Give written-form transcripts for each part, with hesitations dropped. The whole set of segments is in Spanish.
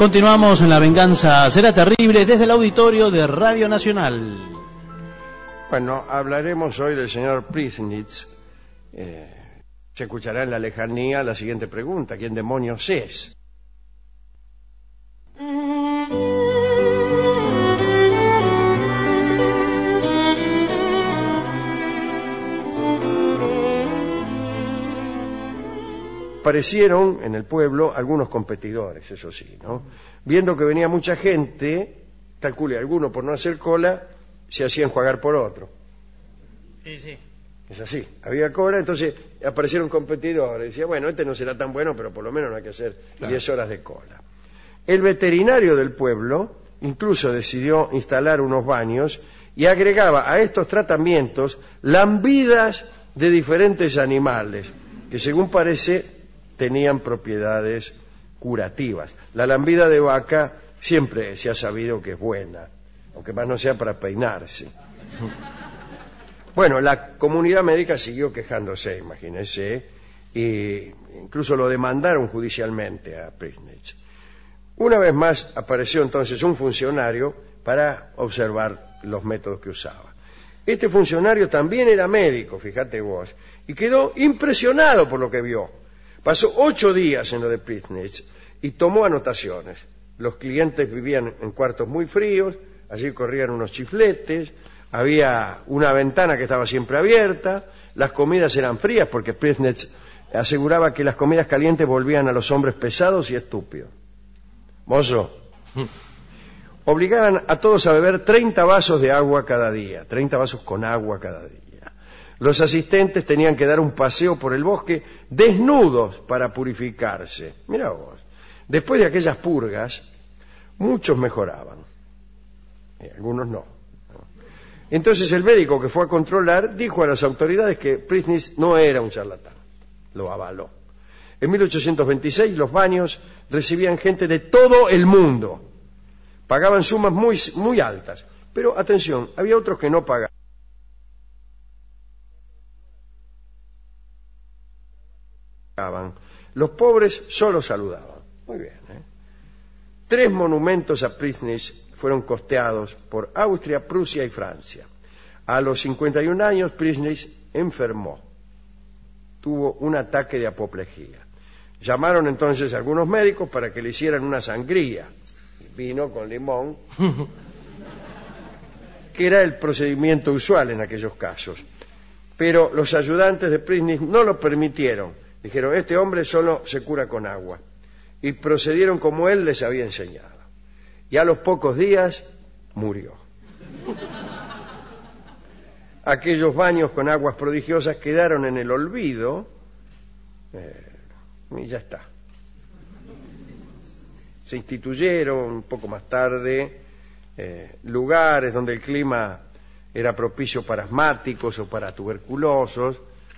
Continuamos en La Venganza Será Terrible desde el auditorio de Radio Nacional. Bueno, hablaremos hoy del señor Priesnitz. Se escuchará en la lejanía la siguiente pregunta: ¿quién demonios es? Aparecieron en el pueblo algunos competidores, eso sí, ¿no? Viendo que venía mucha gente, calcule, algunos por no hacer cola se hacían enjuagar por otro. Sí, sí. Es así, había cola, entonces aparecieron competidores. Decía, bueno, este no será tan bueno, pero por lo menos no hay que hacer 10 horas de cola. El veterinario del pueblo incluso decidió instalar unos baños y agregaba a estos tratamientos lambidas de diferentes animales, que según parece tenían propiedades curativas. La lambida de vaca siempre se ha sabido que es buena, aunque más no sea para peinarse. Bueno, la comunidad médica siguió quejándose, imagínense, e incluso lo demandaron judicialmente a Priesnitz. Una vez más apareció entonces un funcionario para observar los métodos que usaba. Este funcionario también era médico, fíjate vos, y quedó impresionado por lo que vio. Pasó 8 días en lo de Priesnitz y tomó anotaciones. Los clientes vivían en cuartos muy fríos, allí corrían unos chifletes, había una ventana que estaba siempre abierta, las comidas eran frías porque Priesnitz aseguraba que las comidas calientes volvían a los hombres pesados y estúpidos. Mozo, obligaban a todos a beber 30 vasos de agua cada día, 30 vasos con agua cada día. Los asistentes tenían que dar un paseo por el bosque desnudos para purificarse. Mirá vos, después de aquellas purgas, muchos mejoraban, algunos no. Entonces el médico que fue a controlar dijo a las autoridades que Priesnitz no era un charlatán, lo avaló. En 1826 los baños recibían gente de todo el mundo, pagaban sumas muy altas, pero atención, había otros que no pagaban. Los pobres solo saludaban. Muy bien, 3 monumentos a Priesnitz fueron costeados por Austria, Prusia y Francia. A los 51 años Priesnitz enfermó. Tuvo un ataque de apoplejía. Llamaron entonces a algunos médicos para que le hicieran una sangría. Vino con limón, que era el procedimiento usual en aquellos casos. Pero los ayudantes de Priesnitz no lo permitieron. Dijeron, este hombre solo se cura con agua. Y procedieron como él les había enseñado. Y a los pocos días murió. Aquellos baños con aguas prodigiosas quedaron en el olvido y ya está. Se instituyeron un poco más tarde lugares donde el clima era propicio para asmáticos o para tuberculosos,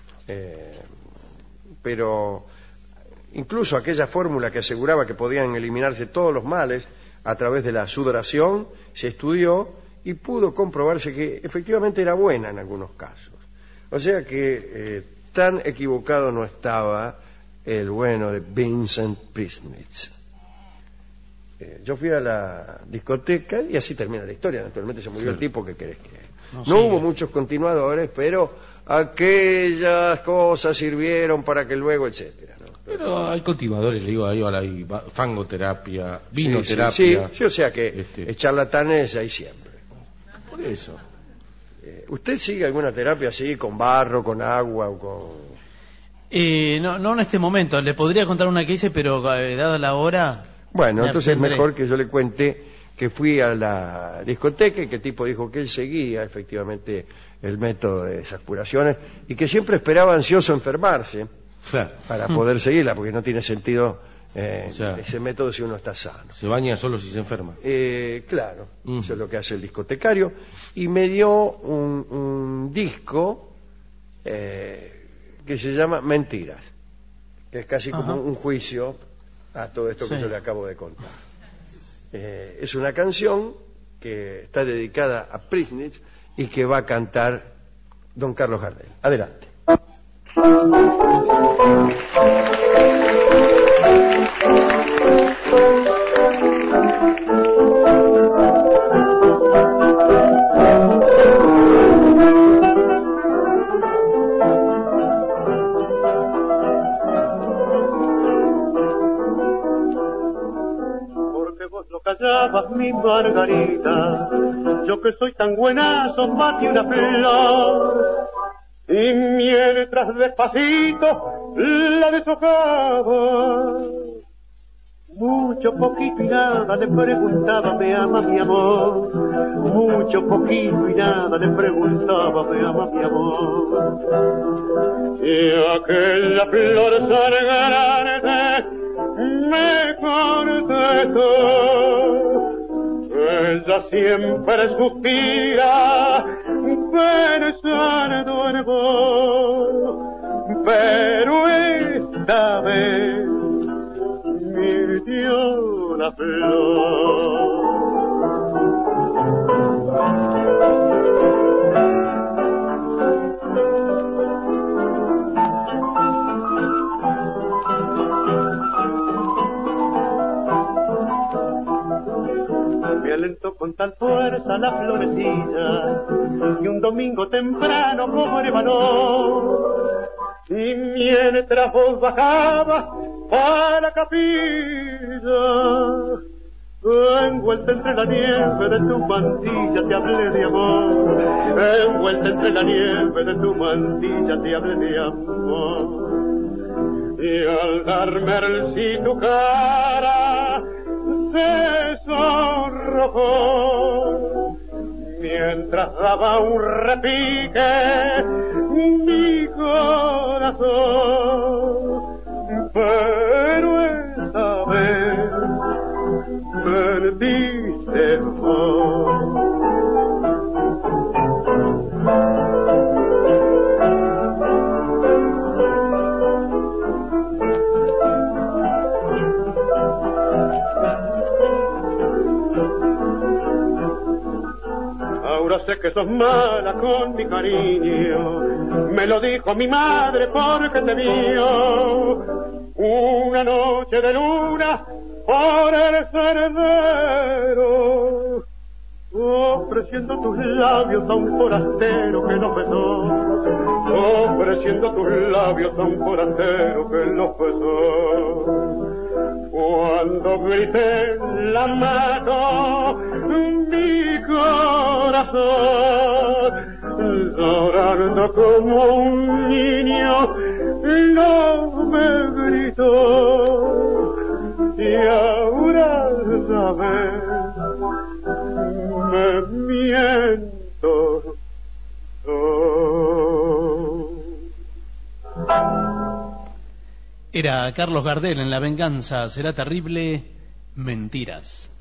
pero incluso aquella fórmula que aseguraba que podían eliminarse todos los males a través de la sudoración se estudió y pudo comprobarse que efectivamente era buena en algunos casos. O sea que tan equivocado no estaba el bueno de Vincent Priesnitz. Yo fui a la discoteca y así termina la historia. Naturalmente se murió el tipo, ¿qué querés que...? No hubo muchos continuadores, pero aquellas cosas sirvieron para que luego, etcétera, ¿no? Pero hay continuadores, le digo, hay fangoterapia, vinoterapia. Sí, o sea que charlatanes hay siempre. Por eso. ¿Usted sigue alguna terapia así, con barro, con agua o con...? No en este momento. Le podría contar una que hice, pero dada la hora... Bueno, entonces es mejor que yo le cuente que fui a la discoteca y que el tipo dijo que él seguía efectivamente el método de esas curaciones y que siempre esperaba ansioso enfermarse para poder seguirla, porque no tiene sentido ese método si uno está sano. Se baña solo si se enferma. Claro, eso es lo que hace el discotecario. Y me dio un disco que se llama Mentiras, que es casi como un juicio a todo esto que yo le acabo de contar. Es una canción que está dedicada a Priesnitz y que va a cantar don Carlos Gardel. Adelante. mi Margarita, yo que soy tan buenazo, mate una flor. Y mientras despacito la deshojaba, mucho, poquito y nada le preguntaba, me ama mi amor. Mucho, poquito y nada le preguntaba, me ama mi amor. Y aquella flor sangrante me contestó, ella siempre suspira pensando en vos, pero esta vez me dio la flor. Me alentó con tal fuerza la florecilla que un domingo temprano cobré valor. Y mientras vos bajabas a la capilla, envuelta entre la nieve de tu mantilla te hablé de amor. Envuelta entre la nieve de tu mantilla te hablé de amor. Y al darme el sí tu cara se sonrojó, mientras daba un repique mi corazón, pero esta vez perdiste vos. Ahora sé que sos mala con mi cariño, me lo dijo mi madre porque te vio una noche de luna por el sendero, ofreciendo tus labios a un forastero que los besó, ofreciendo tus labios a un forastero que los besó. Cuando grité la mato mi corazón, llorando como un niño, no me gritó. Y ahora sabes, me miento. Era Carlos Gardel en La venganza será terrible, Mentiras.